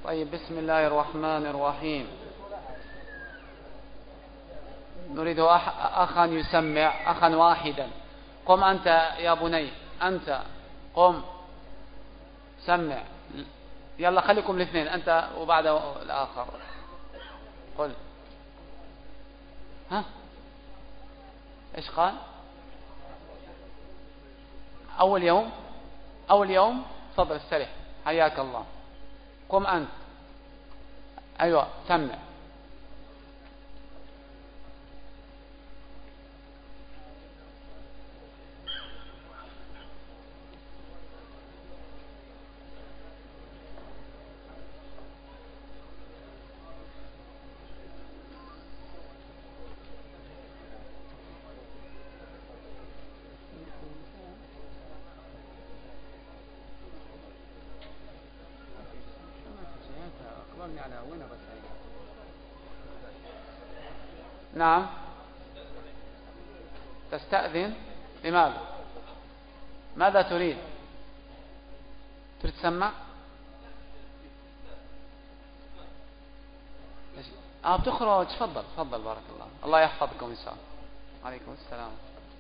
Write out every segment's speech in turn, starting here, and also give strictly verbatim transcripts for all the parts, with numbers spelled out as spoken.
طيب، بسم الله الرحمن الرحيم. نريد أخا يسمع، أخا واحدا. قم أنت يا بني، أنت قم سمع. يلا خليكم الاثنين، أنت وبعد الآخر. قل. ها إيش قال؟ أول يوم أول يوم تفضل استرح، حياك الله. قم أنت. أيوة سمع. نعم. تستأذن؟ لماذا؟ ماذا تريد؟ تريد تسمع؟ اه بتخرج. تفضل تفضل، بارك الله. الله يحفظكم ان شاء الله. عليكم السلام.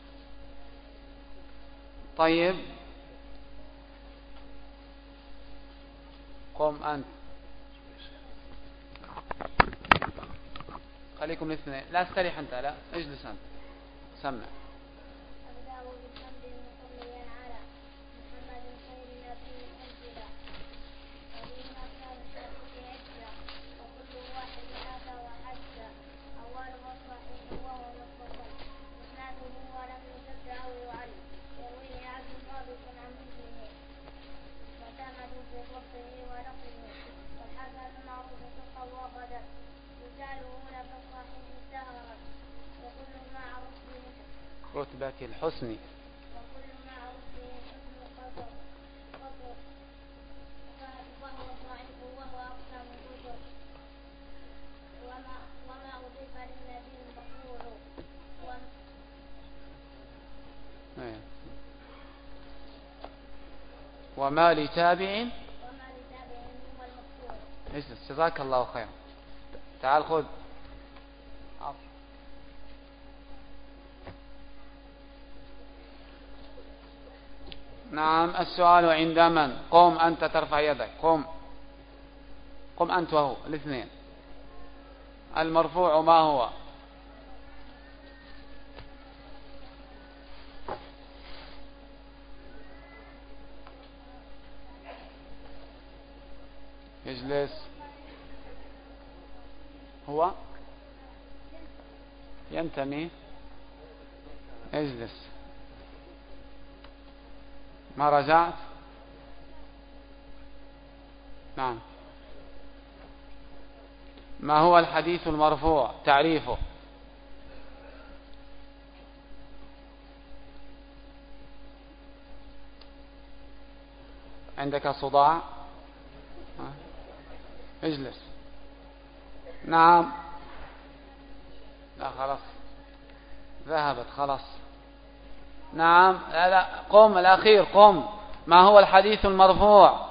طيب قم أنت. خليكم الاثنين. لا استريح أنت، لا اجلس أنت. سمع. رتبة الحسن. وما لتابع. اجلس جزاك الله خير. تعال خذ. نعم، السؤال عند من؟ قم أنت، ترفع يدك. قم قم أنت وهو الاثنين. المرفوع ما هو؟ اجلس. هو ينتمي. اجلس. ما رجعت؟ نعم. ما هو الحديث المرفوع؟ تعريفه. عندك صداع؟ اجلس. نعم. لا خلاص، ذهبت خلاص. نعم. لا لا، قم الأخير، قم. ما هو الحديث المرفوع؟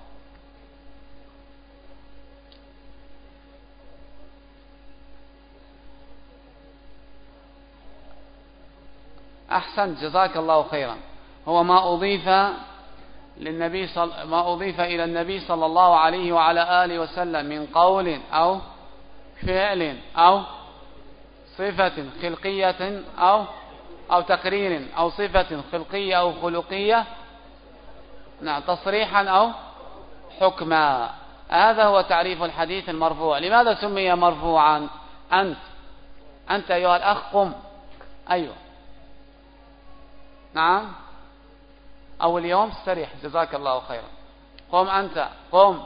أحسنت، جزاك الله خيرا. هو ما أضيف للنبي صل... ما أضيف إلى النبي صلى الله عليه وعلى آله وسلم من قول أو فعل أو صفة خلقية أو أو تقرير أو صفة خلقية أو خلقية. نعم، تصريحا أو حكما. هذا هو تعريف الحديث المرفوع. لماذا سمي مرفوعا؟ أنت أنت أيها الأخ قم. أيوه نعم. أول يوم استريح، جزاك الله خيرا. قم أنت، قم.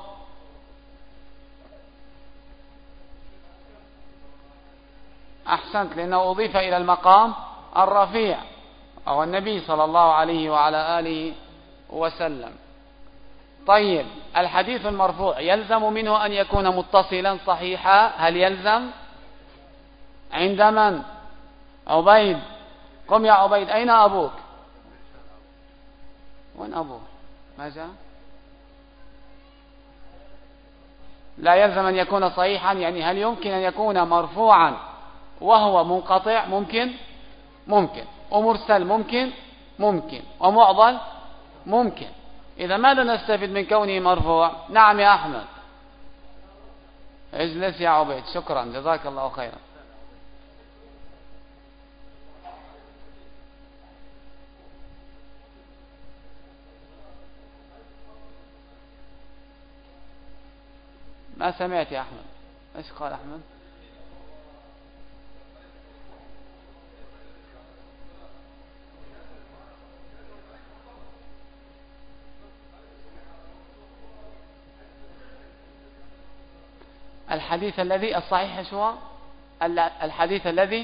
أحسنت، لأنه أضيف إلى المقام الرفيع أو النبي صلى الله عليه وعلى آله وسلم. طيب، الحديث المرفوع يلزم منه أن يكون متصلا صحيحا. هل يلزم؟ عند من؟ عبيد. قم يا عبيد. أين أبوك؟ وين أبوه؟ ما جاء؟ لا يلزم أن يكون صحيحا، يعني هل يمكن أن يكون مرفوعا وهو منقطع؟ ممكن ممكن ومرسل ممكن ممكن ومعضل ممكن. إذا ماذا نستفيد من كونه مرفوع؟ نعم يا أحمد. اجلس يا عبيد، شكرا جزاك الله خيرا. ما سمعت يا أحمد، ايش قال أحمد؟ الحديث الذي الصحيح شو؟ الحديث الذي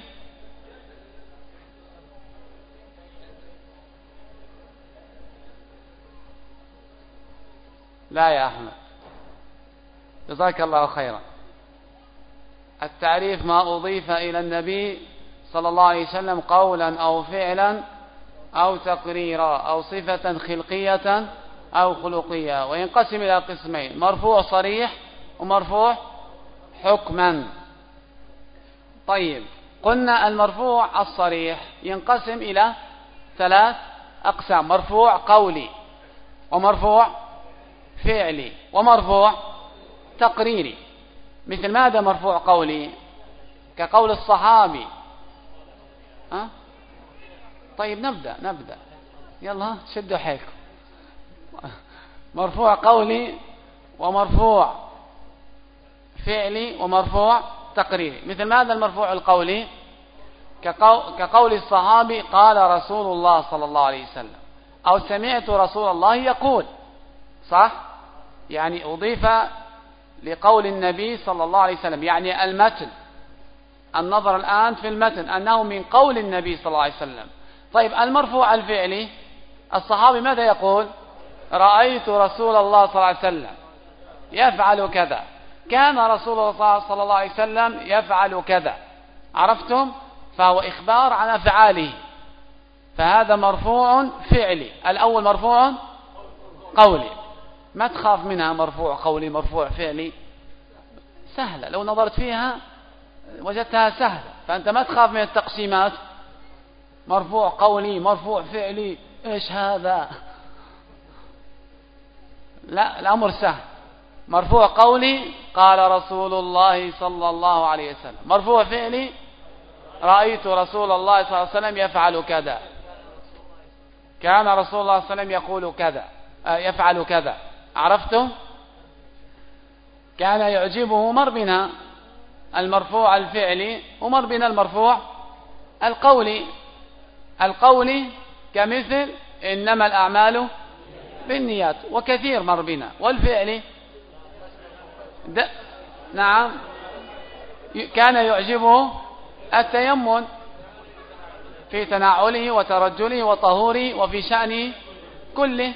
لا يا أحمد، جزاك الله خيرا. التعريف ما أضيف إلى النبي صلى الله عليه وسلم قولا أو فعلا أو تقريرا أو صفة خلقية أو خلقية، وينقسم إلى قسمين: مرفوع صريح ومرفوع حكما. طيب، قلنا المرفوع الصريح ينقسم إلى ثلاث أقسام: مرفوع قولي ومرفوع فعلي ومرفوع تقريري. مثل ماذا مرفوع قولي؟ كقول الصحابي. أه؟ طيب نبدأ نبدأ يلا شدوا حيلكم. مرفوع قولي ومرفوع فعلي ومرفوع تقريري. مثل ماذا المرفوع القولي؟ كقول الصحابي قال رسول الله صلى الله عليه وسلم، أو سمعت رسول الله يقول. صح؟ يعني أضيف لقول النبي صلى الله عليه وسلم، يعني المتن. النظر الآن في المتن أنه من قول النبي صلى الله عليه وسلم. طيب، المرفوع الفعلي الصحابي ماذا يقول؟ رأيت رسول الله صلى الله عليه وسلم يفعل كذا، كان رسول الله صلى الله عليه وسلم يفعل كذا. عرفتم؟ فهو إخبار عن أفعاله، فهذا مرفوع فعلي. الأول مرفوع قولي، ما تخاف منها مرفوع قولي مرفوع فعلي، سهلة لو نظرت فيها وجدتها سهلة، فأنت ما تخاف من التقسيمات. مرفوع قولي مرفوع فعلي إيش هذا؟ لا، الأمر سهل. مرفوع قولي قال رسول الله صلى الله عليه وسلم، مرفوع فعلي رأيت رسول الله صلى الله عليه وسلم يفعل كذا، كان رسول الله صلى الله عليه وسلم يقول كذا يفعل كذا. عرفتم؟ كان يعجبه، مر بنا المرفوع الفعلي ومر بنا المرفوع القولي. القولي كمثل إنما الأعمال بالنيات، وكثير مر بنا. والفعلي نعم، كان يعجبه التيمم في تناوله وترجله وطهوره وفي شأنه كله.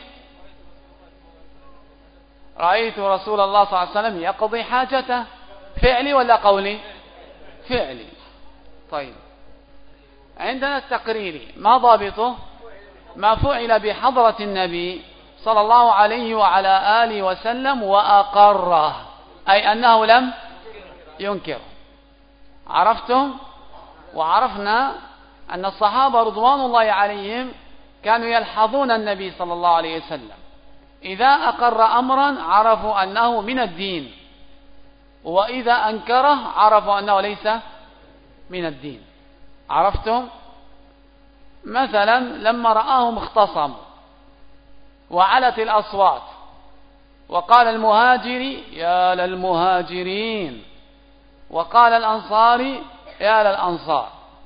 رأيت رسول الله صلى الله عليه وسلم يقضي حاجته، فعلي ولا قولي؟ فعلي. طيب، عندنا التقريري، ما ضابطه؟ ما فعل بحضرة النبي صلى الله عليه وعلى آله وسلم وأقره، أي أنه لم ينكر. عرفتم؟ وعرفنا أن الصحابة رضوان الله عليهم كانوا يلحظون النبي صلى الله عليه وسلم، إذا أقر أمرا عرفوا أنه من الدين، وإذا أنكره عرفوا أنه ليس من الدين. عرفتم؟ مثلا لما رآهم اختصموا وعلت الأصوات وقال المهاجري يا للمهاجرين، وقال الأنصاري يا للأنصار،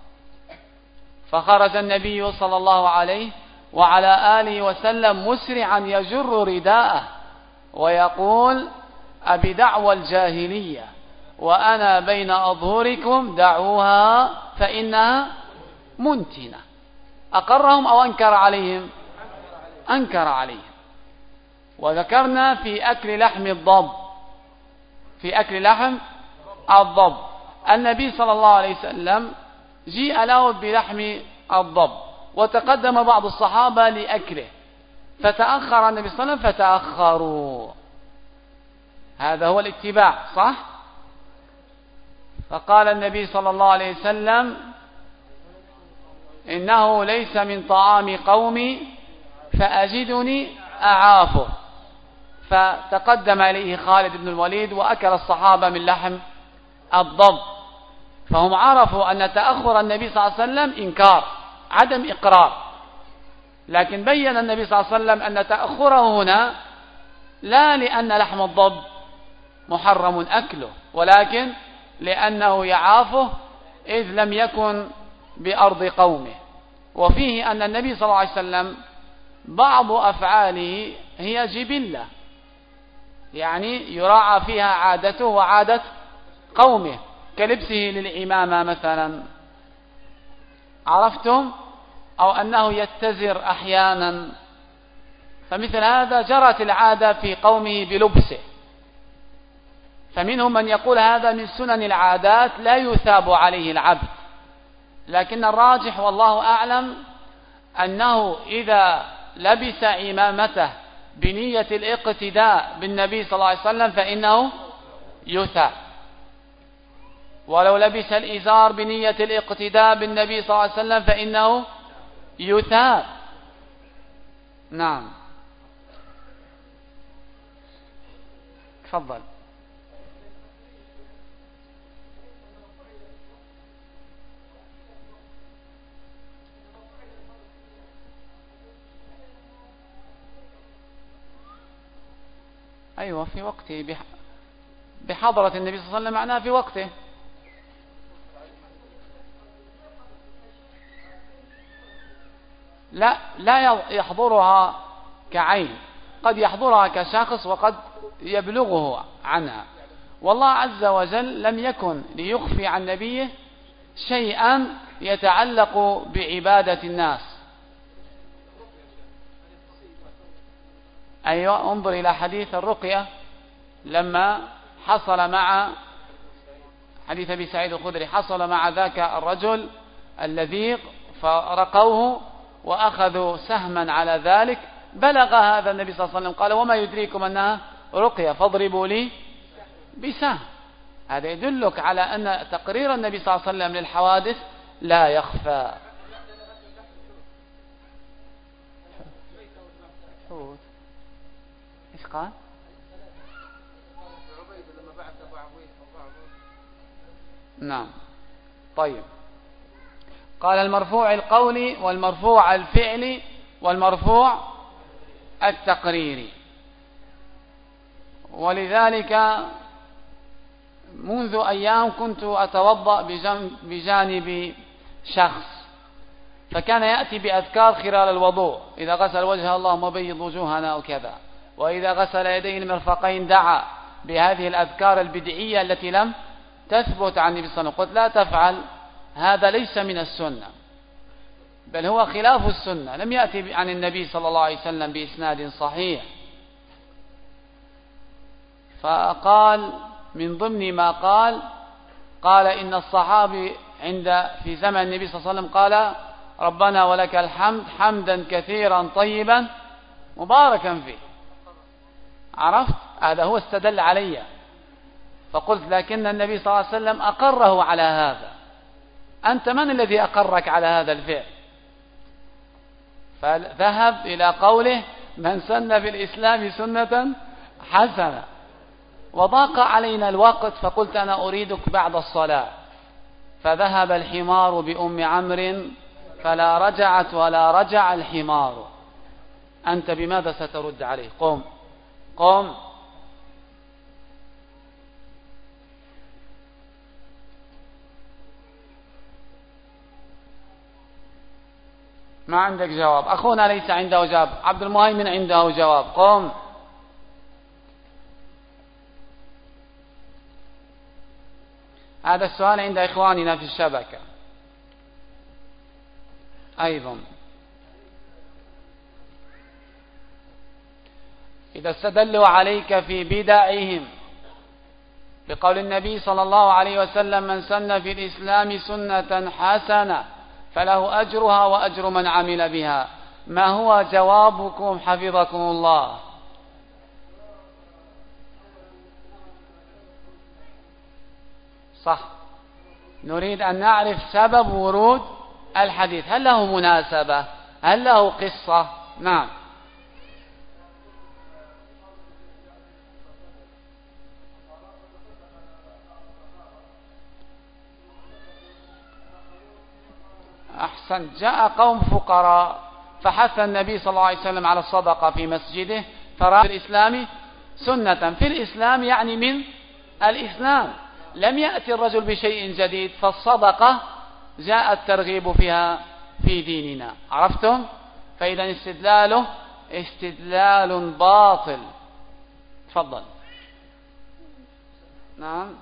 فخرج النبي صلى الله عليه وعلى آله وسلم مسرعا يجر رداءه ويقول أبي دعوى الجاهلية وأنا بين أظهركم دعوها فإنها منتنة. أقرهم أو أنكر عليهم؟ أنكر عليهم. وذكرنا في أكل لحم الضب، في أكل لحم الضب النبي صلى الله عليه وسلم جيء له بلحم الضب، وتقدم بعض الصحابة لأكله، فتأخر النبي صلى الله عليه وسلم فتأخروا، هذا هو الاتباع، صح؟ فقال النبي صلى الله عليه وسلم إنه ليس من طعام قومي فأجدني أعافه، فتقدم إليه خالد بن الوليد وأكل الصحابة من لحم الضب، فهم عرفوا أن تأخر النبي صلى الله عليه وسلم إنكار، عدم إقرار، لكن بين النبي صلى الله عليه وسلم أن تأخره هنا لا لأن لحم الضب محرم أكله، ولكن لأنه يعافه إذ لم يكن بأرض قومه. وفيه أن النبي صلى الله عليه وسلم بعض أفعاله هي جبلة، يعني يراعى فيها عادته وعادة قومه، كلبسه للعمامة مثلا، عرفتم؟ أو أنه يتزر أحيانا، فمثل هذا جرت العادة في قومه بلبسه، فمنهم من يقول هذا من سنن العادات لا يثاب عليه العبد، لكن الراجح والله أعلم أنه إذا لبس عمامته بنية الاقتداء بالنبي صلى الله عليه وسلم فإنه يثاب، ولو لبس الإزار بنية الاقتداء بالنبي صلى الله عليه وسلم فإنه يثاب. نعم، تفضل. أيوة في وقته، بحضرة النبي صلى الله عليه وسلم، معناه في وقته. لا لا يحضرها كعين، قد يحضرها كشخص وقد يبلغه عنها، والله عز وجل لم يكن ليخفي عن نبيه شيئا يتعلق بعبادة الناس. أيوة، انظر إلى حديث الرقية لما حصل مع حديث أبي سعيد الخدري، حصل مع ذاك الرجل اللذيق فرقوه وأخذوا سهما على ذلك، بلغ هذا النبي صلى الله عليه وسلم قال وما يدريكم أنها رقية فاضربوا لي بسهم. هذا يدلك على أن تقرير النبي صلى الله عليه وسلم للحوادث لا يخفى. إيش قال؟ نعم، طيب. قال المرفوع القولي والمرفوع الفعلي والمرفوع التقريري. ولذلك منذ أيام كنت أتوضأ بجانب شخص، فكان يأتي بأذكار خلال الوضوء، إذا غسل وجهه اللهم بيض وجوهنا وكذا، وإذا غسل يديه المرفقين دعا بهذه الأذكار البدعية التي لم تثبت عن النبي صلى الله عليه وسلم. قلت لا تفعل، هذا ليس من السنة، بل هو خلاف السنة، لم يأتي عن النبي صلى الله عليه وسلم بإسناد صحيح. فقال من ضمن ما قال قال إن الصحابي عند في زمن النبي صلى الله عليه وسلم قال ربنا ولك الحمد حمدا كثيرا طيبا مباركا فيه. عرفت؟ هذا هو استدل علي، فقلت لكن النبي صلى الله عليه وسلم أقره على هذا، أنت من الذي أقرك على هذا الفعل؟ فذهب إلى قوله من سن في الإسلام سنة حسنة. وضاق علينا الوقت فقلت أنا أريدك بعد الصلاة، فذهب الحمار بأم عمرو فلا رجعت ولا رجع الحمار. أنت بماذا سترد عليه؟ قم قم. ما عندك جواب، أخونا ليس عنده جواب، عبد المهيمن عنده جواب. قم. هذا السؤال عند إخواننا في الشبكة أيضا. إذا استدلوا عليك في بدعهم بقول النبي صلى الله عليه وسلم من سن في الإسلام سنة حسنة فله أجرها وأجر من عمل بها، ما هو جوابكم حفظكم الله؟ صح. نريد أن نعرف سبب ورود الحديث، هل له مناسبة، هل له قصة؟ نعم. أحسن. جاء قوم فقراء فحث النبي صلى الله عليه وسلم على الصدقة في مسجده، فرأى في الإسلام سنة، في الإسلام يعني من الإسلام، لم يأتي الرجل بشيء جديد، فالصدقة جاء الترغيب فيها في ديننا. عرفتم؟ فإذا استدلاله استدلال باطل. تفضل. نعم،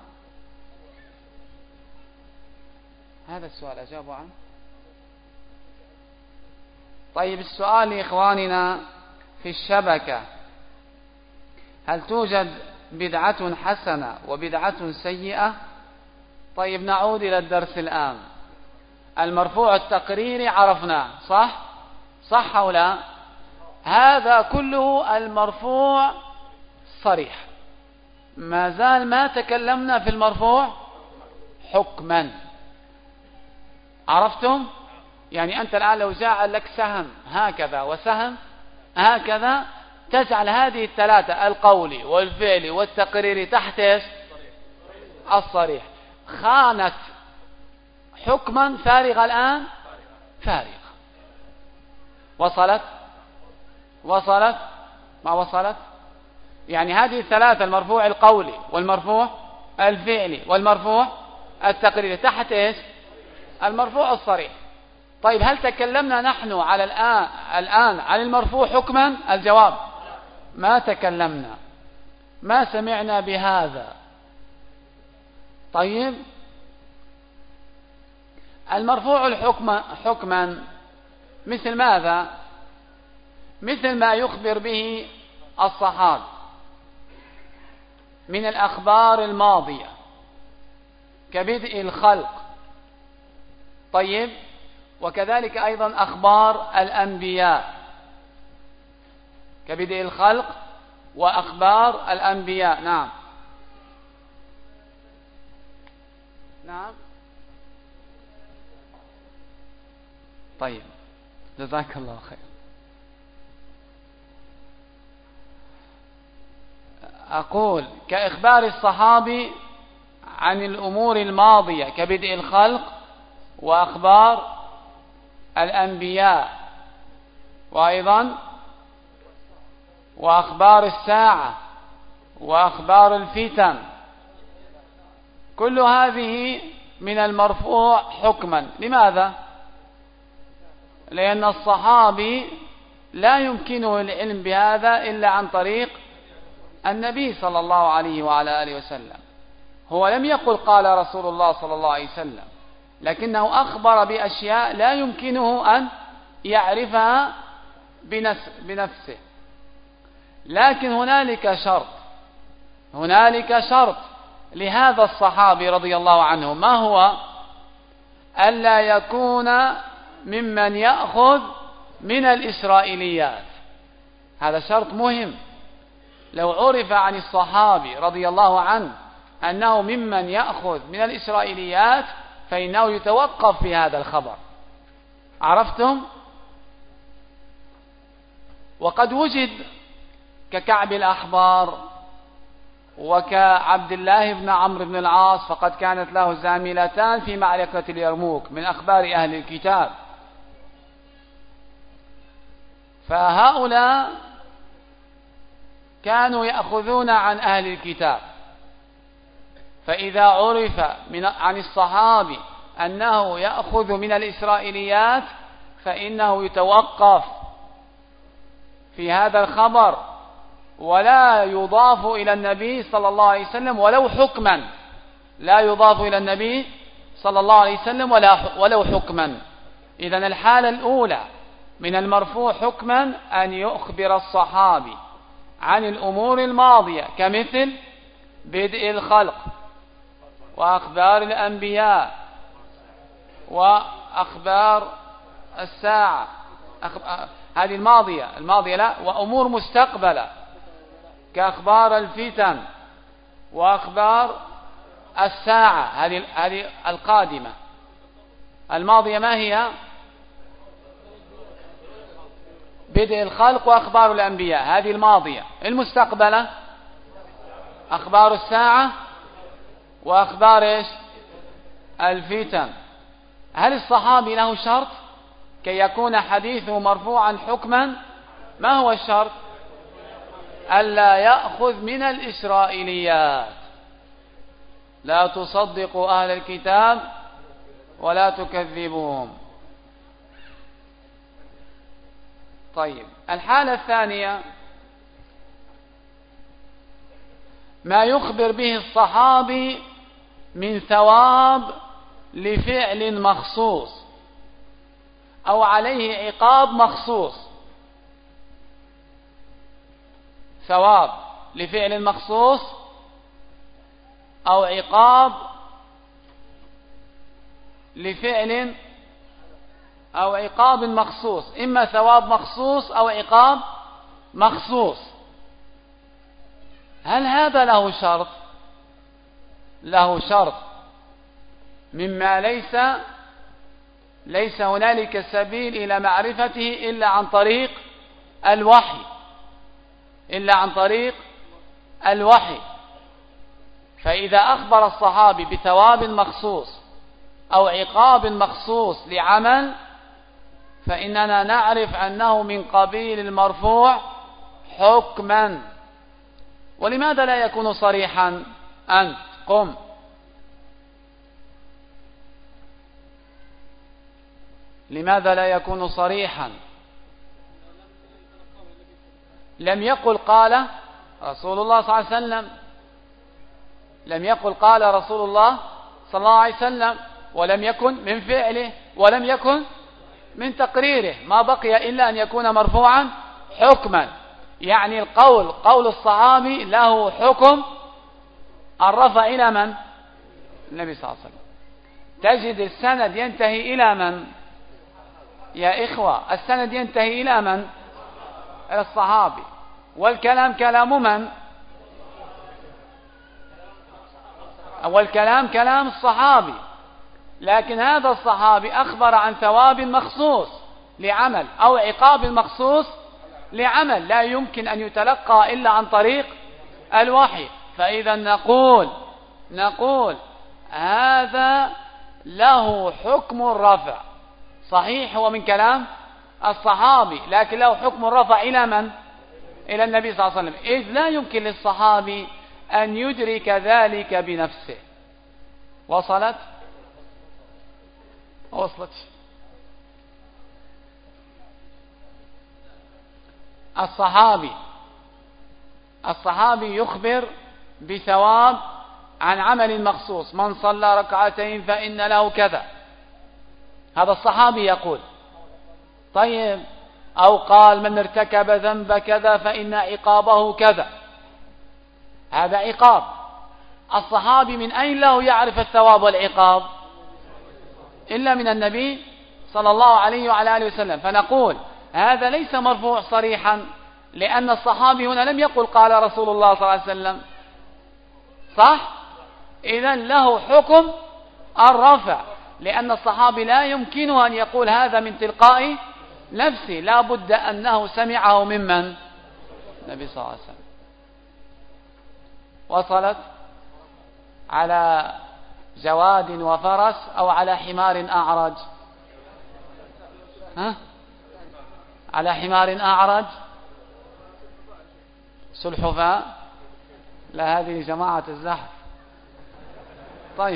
هذا السؤال أجاب عنه. طيب، السؤال لإخواننا في الشبكة: هل توجد بدعة حسنة وبدعة سيئة؟ طيب، نعود إلى الدرس الآن. المرفوع التقريري عرفناه، صح؟ صح أو لا؟ هذا كله المرفوع صريح. ما زال ما تكلمنا في المرفوع حكما. عرفتم؟ يعني أنت الآن لو جاء لك سهم هكذا وسهم هكذا، تجعل هذه الثلاثة القولي والفعلي والتقريري تحت الصريح. خانت حكما فارغة الآن، فارغة. وصلت؟ وصلت؟ ما وصلت؟ يعني هذه الثلاثة، المرفوع القولي والمرفوع الفعلي والمرفوع التقريري، تحت ايش؟ المرفوع الصريح. طيب، هل تكلمنا نحن على الآن الآن عن المرفوع حكما؟ الجواب: ما تكلمنا، ما سمعنا بهذا. طيب، المرفوع الحكم حكما مثل ماذا؟ مثل ما يخبر به الصحابة من الأخبار الماضية كبدء الخلق. طيب، وكذلك أيضا أخبار الأنبياء كبدء الخلق وأخبار الأنبياء. نعم نعم. طيب، جزاك الله خير. أقول كإخبار الصحابي عن الأمور الماضية كبدء الخلق وأخبار الأنبياء، وأيضا وأخبار الساعة وأخبار الفتن، كل هذه من المرفوع حكما. لماذا؟ لأن الصحابي لا يمكنه العلم بهذا إلا عن طريق النبي صلى الله عليه وعلى آله وسلم. هو لم يقل قال رسول الله صلى الله عليه وسلم، لكنه أخبر بأشياء لا يمكنه أن يعرفها بنفسه. لكن هنالك شرط، هنالك شرط لهذا الصحابي رضي الله عنه، ما هو؟ ألا يكون ممن يأخذ من الإسرائيليات. هذا شرط مهم. لو عرف عن الصحابي رضي الله عنه أنه ممن يأخذ من الإسرائيليات فإنه يتوقف في هذا الخبر. عرفتم؟ وقد وجد ككعب الأحبار وكعبد الله بن عمرو بن العاص، فقد كانت له زاملتان في معركة اليرموك من أخبار أهل الكتاب. فهؤلاء كانوا يأخذون عن أهل الكتاب، فإذا عرف من عن الصحابي أنه يأخذ من الإسرائيليات فإنه يتوقف في هذا الخبر ولا يضاف إلى النبي صلى الله عليه وسلم ولو حكما، لا يضاف إلى النبي صلى الله عليه وسلم ولو حكما. إذن الحالة الأولى من المرفوع حكما أن يخبر الصحابي عن الأمور الماضية كمثل بدء الخلق وأخبار الأنبياء وأخبار الساعة، هذه الماضية الماضية لا، وأمور مستقبلة كأخبار الفتن وأخبار الساعة هذه هذه القادمة. الماضية ما هي؟ بدء الخلق وأخبار الأنبياء، هذه الماضية. المستقبلة أخبار الساعة وأخبار إيش؟ الفتن. هل الصحابي له شرط كي يكون حديثه مرفوعا حكما؟ ما هو الشرط؟ ألا يأخذ من الإسرائيليات. لا تصدقوا أهل الكتاب ولا تكذبوهم. طيب، الحالة الثانية ما يخبر به الصحابي من ثواب لفعل مخصوص أو عليه عقاب مخصوص. ثواب لفعل مخصوص أو عقاب لفعل أو عقاب مخصوص، إما ثواب مخصوص أو عقاب مخصوص. هل هذا له شرط؟ له شرط، مما ليس ليس هنالك سبيل إلى معرفته إلا عن طريق الوحي، إلا عن طريق الوحي. فإذا أخبر الصحابي بثواب مخصوص أو عقاب مخصوص لعمل، فإننا نعرف أنه من قبيل المرفوع حكما. ولماذا لا يكون صريحا؟ أنت قم. لماذا لا يكون صريحا؟ لم يقل قال رسول الله صلى الله عليه وسلم، لم يقل قال رسول الله صلى الله عليه وسلم، ولم يكن من فعله ولم يكن من تقريره. ما بقي إلا أن يكون مرفوعا حكما. يعني القول قول الصحابي له حكم الرفع إلى من؟ النبي صلى الله عليه وسلم. تجد السند ينتهي إلى من؟ يا إخوة، السند ينتهي إلى من؟ إلى الصحابي. والكلام كلام من؟ والكلام كلام الصحابي. لكن هذا الصحابي أخبر عن ثواب مخصوص لعمل أو عقاب مخصوص لعمل، لا يمكن أن يتلقى إلا عن طريق الوحي. فإذا نقول نقول هذا له حكم الرفع. صحيح هو من كلام الصحابي، لكن له حكم الرفع إلى من؟ إلى النبي صلى الله عليه وسلم، إذ لا يمكن للصحابي أن يدرك ذلك بنفسه. وصلت؟ وصلت. الصحابي الصحابي يخبر بثواب عن عمل مخصوص. من صلى ركعتين فإن له كذا، هذا الصحابي يقول. طيب، أو قال من ارتكب ذنب كذا فإن عقابه كذا، هذا عقاب. الصحابي من أين له يعرف الثواب والعقاب؟ إلا من النبي صلى الله عليه وعلى آله وسلم. فنقول هذا ليس مرفوع صريحا، لأن الصحابي هنا لم يقل قال رسول الله صلى الله عليه وسلم، صح؟ إذن له حكم الرفع، لأن الصحابي لا يمكنه أن يقول هذا من تلقاء نفسه، لا بد أنه سمعه ممن؟ النبي صلى الله عليه وسلم. وصلت؟ على جواد وفرس أو على حمار أعرج؟ ها؟ على حمار أعرج سلحفاء؟ لا، هذه جماعة الزحف. طيب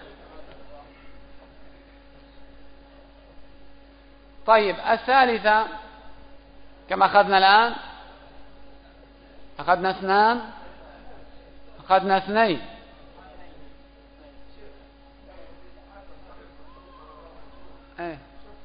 طيب الثالثة كما أخذنا الآن، أخذنا اثنان، أخذنا اثنين. ايه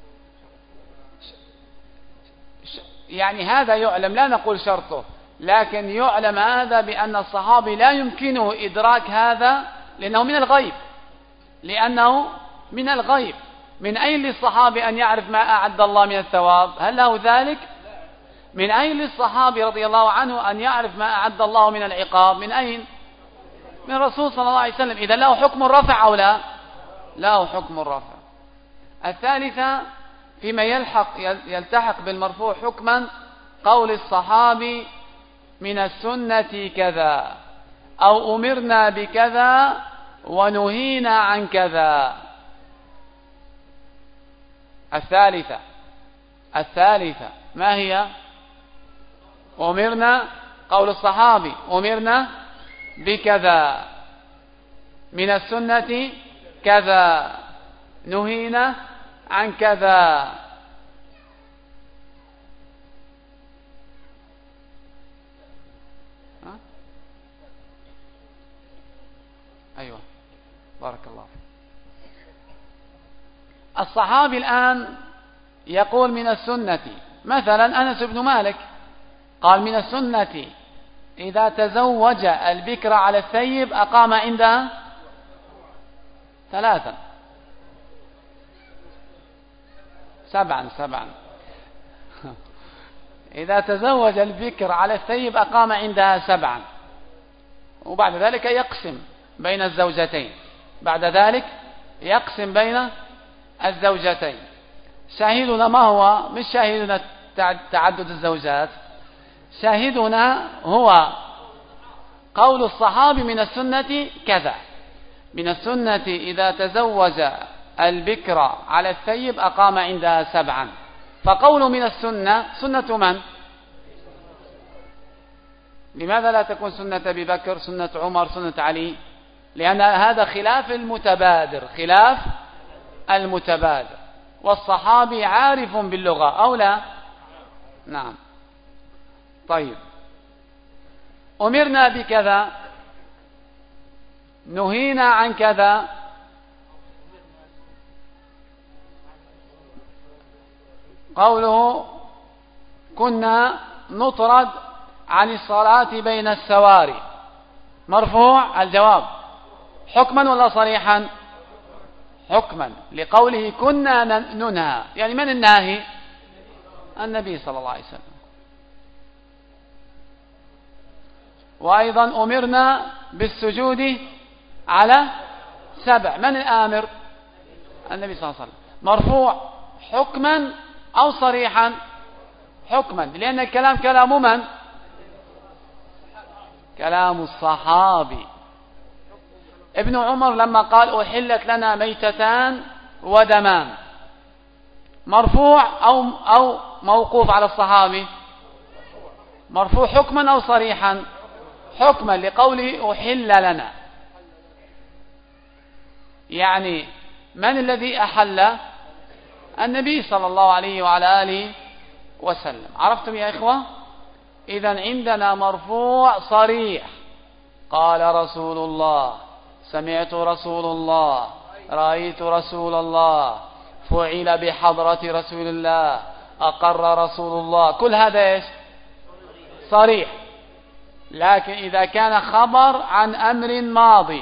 يعني هذا يعلم، لا نقول شرطه، لكن يعلم هذا بأن الصحابي لا يمكنه إدراك هذا، لأنه من الغيب، لأنه من الغيب. من أين للصحابي أن يعرف ما أعد الله من الثواب؟ هل له ذلك؟ من أين للصحابي رضي الله عنه أن يعرف ما أعد الله من العقاب؟ من أين؟ من الرسول صلى الله عليه وسلم، إذا له حكم الرفع أو لا؟ له حكم الرفع. الثالثة فيما يلحق يلتحق بالمرفوع حكما قول الصحابي من السنة كذا، أو أمرنا بكذا ونهينا عن كذا. الثالثة الثالثة ما هي؟ أمرنا، قول الصحابي أمرنا بكذا، من السنة كذا، نهينا عن كذا. أيوة بارك الله فيك. الصحابي الآن يقول من السنة، مثلا أنس بن مالك قال من السنة إذا تزوج البكر على الثيب أقام عندها ثلاثا سبعا سبعا إذا تزوج البكر على الثيب أقام عندها سبعا، وبعد ذلك يقسم بين الزوجتين، بعد ذلك يقسم بين الزوجتين. شاهدنا ما هو؟ مش شاهدنا تعدد الزوجات، شاهدنا هو قول الصحابي من السنة كذا، من السنة إذا تزوج البكر على الثيب أقام عندها سبعا. فقول من السنة سنة من؟ لماذا لا تكون سنة أبي بكر، سنة عمر، سنة علي؟ لأن هذا خلاف المتبادر، خلاف المتبادر، والصحابي عارف باللغة أو لا؟ نعم. طيب، أمرنا بكذا، نهينا عن كذا. قوله كنا نطرد عن الصلاة بين السواري، مرفوع. الجواب حكما ولا صريحا؟ حكما، لقوله كنا ننهى، يعني من الناهي؟ النبي صلى الله عليه وسلم. وأيضا أمرنا بالسجود على سبع، من الآمر؟ النبي صلى الله عليه وسلم. مرفوع حكما أو صريحا؟ حكما، لأن الكلام كلام من؟ كلام الصحابي. ابن عمر لما قال أحلت لنا ميتتان ودمان، مرفوع أو أو موقوف على الصحابي؟ مرفوع حكما أو صريحا؟ حكما، لقوله أحل لنا، يعني من الذي أحل؟ النبي صلى الله عليه وعلى آله وسلم. عرفتم يا إخوة؟ إذن عندنا مرفوع صريح، قال رسول الله، سمعت رسول الله، رأيت رسول الله، فعل بحضرة رسول الله، أقر رسول الله، كل هذا إيش؟ صريح. لكن إذا كان خبر عن أمر ماضي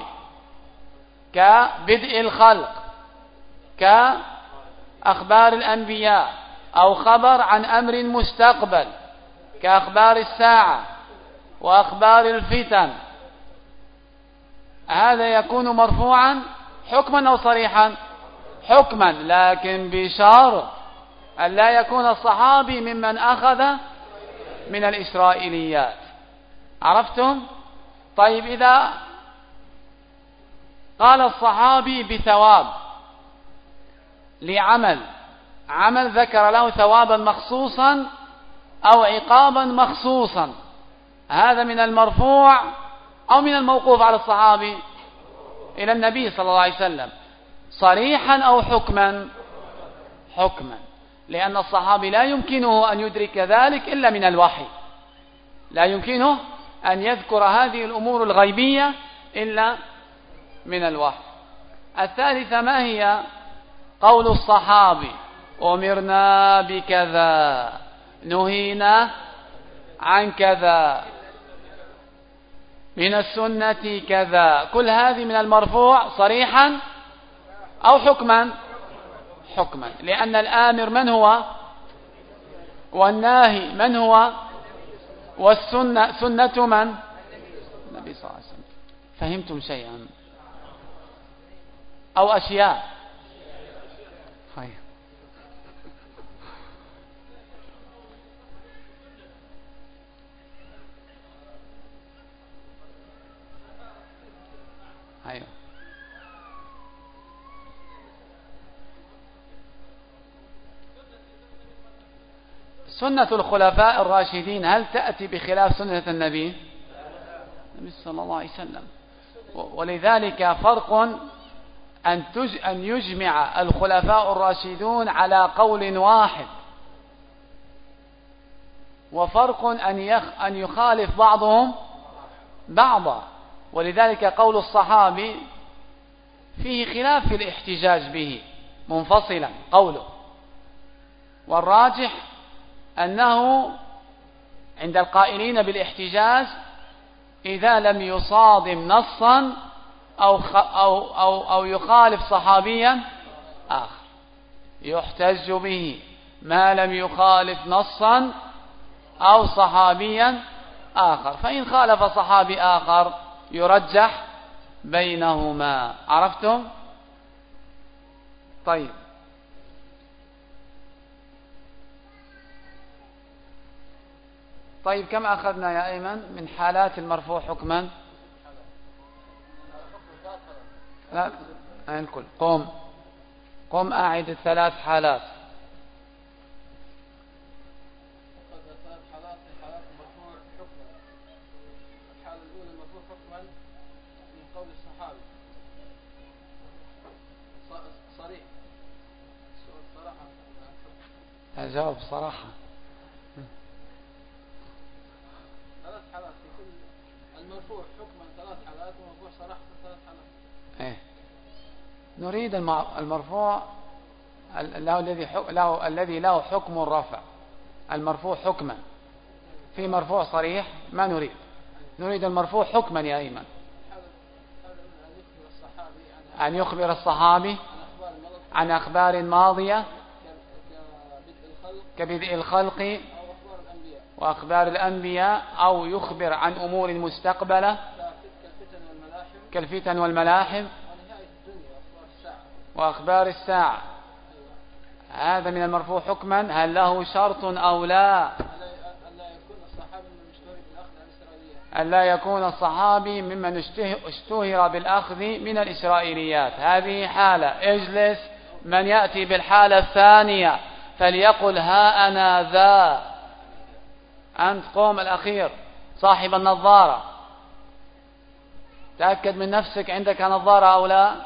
كبدء الخلق، كأخبار الأنبياء، أو خبر عن أمر مستقبل كأخبار الساعة وأخبار الفتن، هذا يكون مرفوعا حكما أو صريحا؟ حكما، لكن بشرط أن لا يكون الصحابي ممن أخذ من الإسرائيليات. عرفتم؟ طيب، إذا قال الصحابي بثواب لعمل، عمل ذكر له ثوابا مخصوصا أو عقابا مخصوصا، هذا من المرفوع أو من الموقوف على الصحابي إلى النبي صلى الله عليه وسلم؟ صريحا أو حكما؟ حكما، لأن الصحابي لا يمكنه أن يدرك ذلك إلا من الوحي، لا يمكنه أن يذكر هذه الأمور الغيبية إلا من الوحي. الثالثة ما هي؟ قول الصحابي أمرنا بكذا، نهينا عن كذا، من السنة كذا، كل هذه من المرفوع صريحا أو حكما؟ حكما، لأن الآمر من هو؟ والناهي من هو؟ والسنة سنة من؟ النبي صلى الله عليه وسلم. فهمتم شيئا أو أشياء؟ طيب أيوه. سنة الخلفاء الراشدين هل تأتي بخلاف سنة النبي النبي صلى الله عليه وسلم؟ ولذلك فرق أن أن يجمع الخلفاء الراشدون على قول واحد، وفرق أن يخ أن يخالف بعضهم بعضا. ولذلك قول الصحابي فيه خلاف في الاحتجاج به منفصلا قوله، والراجح أنه عند القائلين بالاحتجاج إذا لم يصادم نصا أو, أو, أو, أو يخالف صحابيا آخر يحتج به، ما لم يخالف نصا أو صحابيا آخر. فإن خالف صحابي آخر يرجح بينهما. عرفتم؟ طيب طيب كم أخذنا يا أيمن من حالات المرفوع حكما؟ لا الكل. قم قم أعد الثلاث حالات. ثلاث حالات حالات المرفوع حكما. الحالة الأولى المرفوع حكما من قول الصحابي صريح صراحة. أجاوب صراحة. ثلاث حالات في كل المرفوع حكما ثلاث حالات، ومرفوع صراحة ثلاث حالات. إيه نريد المرفوع له الذي له الذي له حكم الرفع، المرفوع حكما. في مرفوع صريح ما نريد، نريد المرفوع حكما يا أيمن. أن يخبر الصحابي عن أخبار ماضية كبدء الخلق وأخبار الأنبياء، أو يخبر عن أمور مستقبلة كالفتن والملاحم وأخبار الساعة. هذا من المرفوع حكما. هل له شرط أو لا؟ أن لا يكون الصحابي ممن اشتهر بالأخذ من الإسرائيليات. هذه حالة. اجلس. من يأتي بالحالة الثانية فليقل ها أنا ذا. أنت قوم الأخير صاحب النظارة، تأكد من نفسك عندك نظارة أو لا.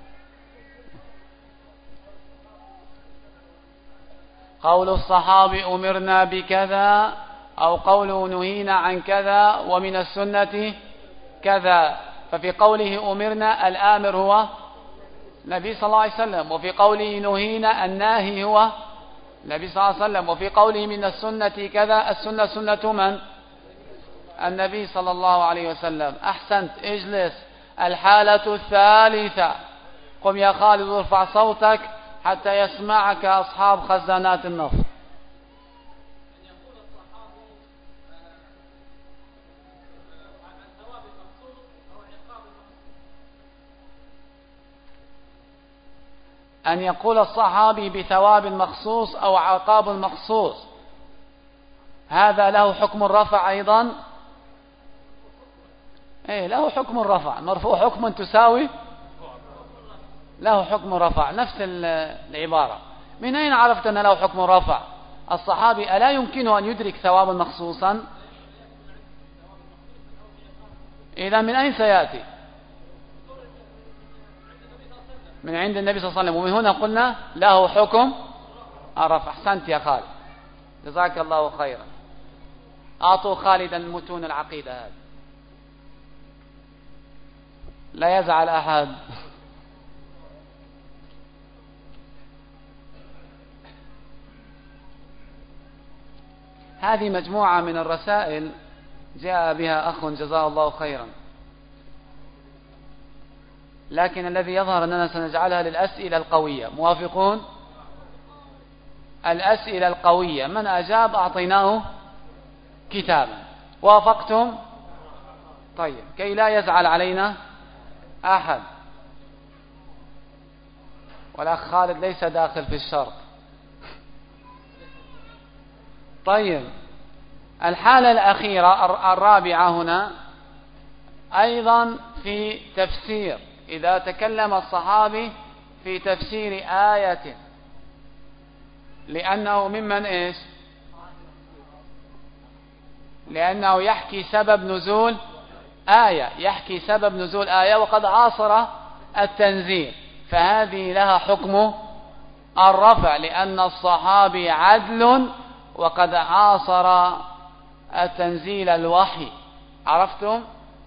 قول الصحابي أمرنا بكذا، أو قوله نهينا عن كذا، ومن السنة كذا. ففي قوله أمرنا الآمر هو النبي صلى الله عليه وسلم، وفي قوله نهينا الناهي هو النبي صلى الله عليه وسلم، وفي قوله من السنة كذا السنة سنة من؟ النبي صلى الله عليه وسلم. أحسنت. اجلس. الحالة الثالثة. قم يا خالد وارفع صوتك حتى يسمعك أصحاب خزانات النفط. أن يقول الصحابي بثواب مخصوص أو عقاب مخصوص، هذا له حكم الرفع أيضا. إيه له حكم الرفع. مرفوع حكم تساوي له حكم رفع، نفس العبارة. من أين عرفت أن له حكم رفع؟ الصحابي ألا يمكنه أن يدرك ثوابا مخصوصا؟ إذا من أين سيأتي؟ من عند النبي صلى الله عليه وسلم، ومن هنا قلنا له حكم الرفع. أحسنت يا خالد، جزاك الله خيرا. أعطوا خالدا متون العقيدة هذه، لا يزعل أحد. هذه مجموعة من الرسائل جاء بها أخ جزاه الله خيرا، لكن الذي يظهر أننا سنجعلها للأسئلة القوية. موافقون؟ الأسئلة القوية من أجاب أعطيناه كتابا. وافقتم؟ طيب كي لا يزعل علينا أحد، والأخ خالد ليس داخل في الشرط. طيب الحالة الأخيرة الرابعة هنا أيضا في تفسير، إذا تكلم الصحابي في تفسير آية، لأنه ممن إيش؟ لأنه يحكي سبب نزول آية، يحكي سبب نزول آية وقد عاصر التنزيل، فهذه لها حكم الرفع، لأن الصحابي عدل وقد عاصر التنزيل الوحي. عرفتم؟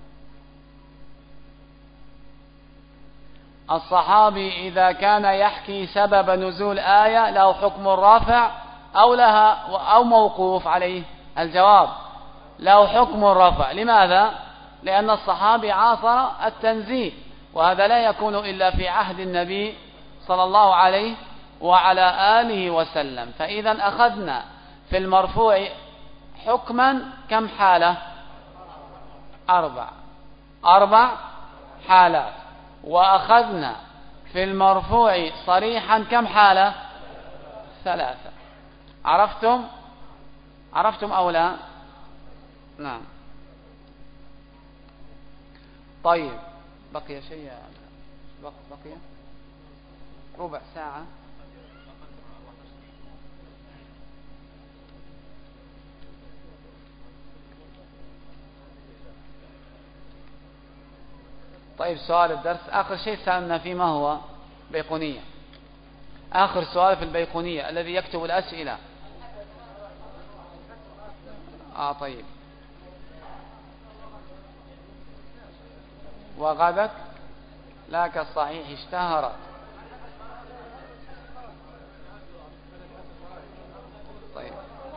الصحابي إذا كان يحكي سبب نزول آية له حكم الرفع أو لها أو موقوف عليه. الجواب له حكم الرفع. لماذا؟ لأن الصحابي عاصر التنزيل، وهذا لا يكون إلا في عهد النبي صلى الله عليه وعلى آله وسلم. فإذا أخذنا في المرفوع حكما كم حالة؟ أربع أربع حالات. وأخذنا في المرفوع صريحا كم حالة؟ ثلاثة. عرفتم؟ عرفتم أو لا؟ نعم. طيب بقي شيء؟ بقي ربع ساعة. طيب سؤال الدرس آخر شيء سألنا فيه ما هو؟ بيقونية. آخر سؤال في البيقونية الذي يكتب الأسئلة. آه طيب. وغدت لك الصحيح اشتهرت. طيب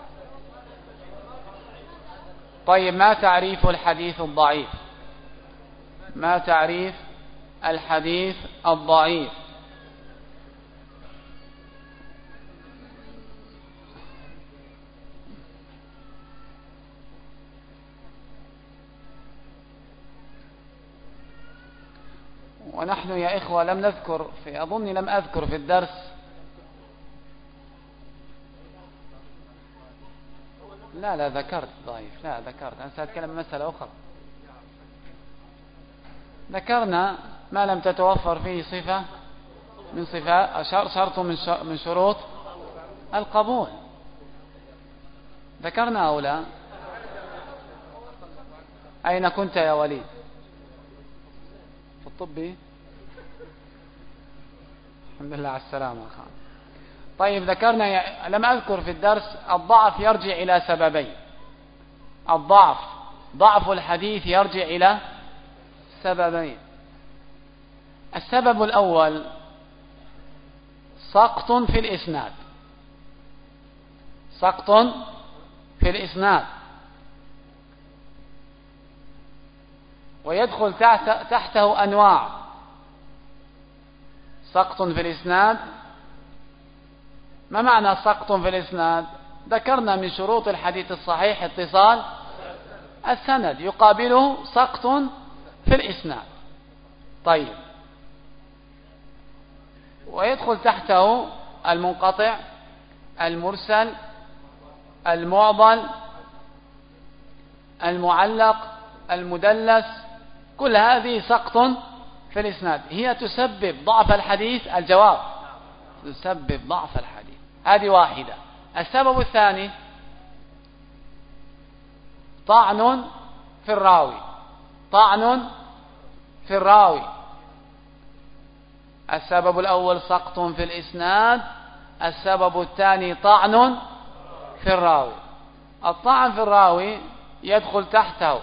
طيب ما تعريف الحديث الضعيف؟ ما تعريف الحديث الضعيف؟ ونحن يا إخوة لم نذكر في أظني لم أذكر في الدرس. لا لا ذكرت ضعيف، لا ذكرت. أنا سأتكلم مسألة أخرى. ذكرنا ما لم تتوفر فيه صفة من صفات شرط من شروط القبول. ذكرنا أو لا؟ أين كنت يا وليد؟ في الطبي؟ الحمد لله على السلامة خان. طيب ذكرنا ي... لم أذكر في الدرس الضعف يرجع إلى سببين. الضعف ضعف الحديث يرجع إلى سببين. السبب الأول سقط في الإسناد. سقط في الإسناد، ويدخل تحت تحته أنواع. سقط في الإسناد، ما معنى سقط في الإسناد؟ ذكرنا من شروط الحديث الصحيح اتصال السند، يقابله سقط في الإسناد. طيب ويدخل تحته المنقطع، المرسل، المعضل، المعلق، المدلس، كل هذه سقط في الإسناد. هي تسبب ضعف الحديث. الجواب تسبب ضعف الحديث. هذه واحدة. السبب الثاني طعن في الراوي. طعن في الراوي. السبب الأول سقط في الإسناد، السبب الثاني طعن في الراوي. الطعن في الراوي يدخل تحته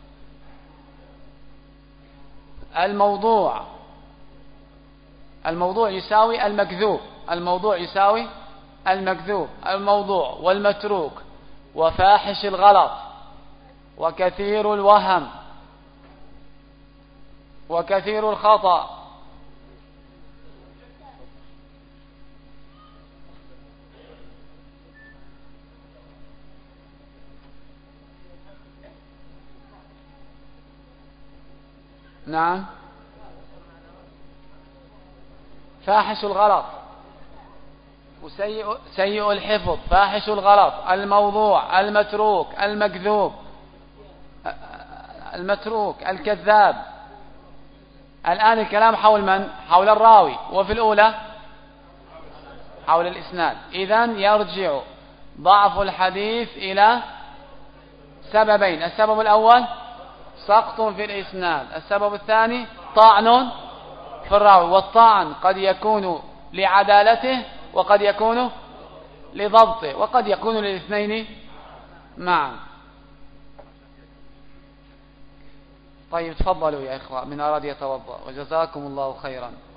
الموضوع. الموضوع يساوي المكذوب. الموضوع يساوي المكذوب. الموضوع والمتروك وفاحش الغلط وكثير الوهم وكثير الخطأ. نعم. فاحش الغلط وسيء سيء الحفظ، فاحش الغلط، الموضوع، المتروك، المكذوب، المتروك، الكذاب. الآن الكلام حول من؟ حول الراوي، وفي الأولى حول الإسناد. إذن يرجع ضعف الحديث إلى سببين: السبب الأول سقط في الإسناد، السبب الثاني طعن في الراوي. والطعن قد يكون لعدالته وقد يكون لضبطه وقد يكون للاثنين معا. طيب تفضلوا يا إخوة من أراد يتوضأ، وجزاكم الله خيرا.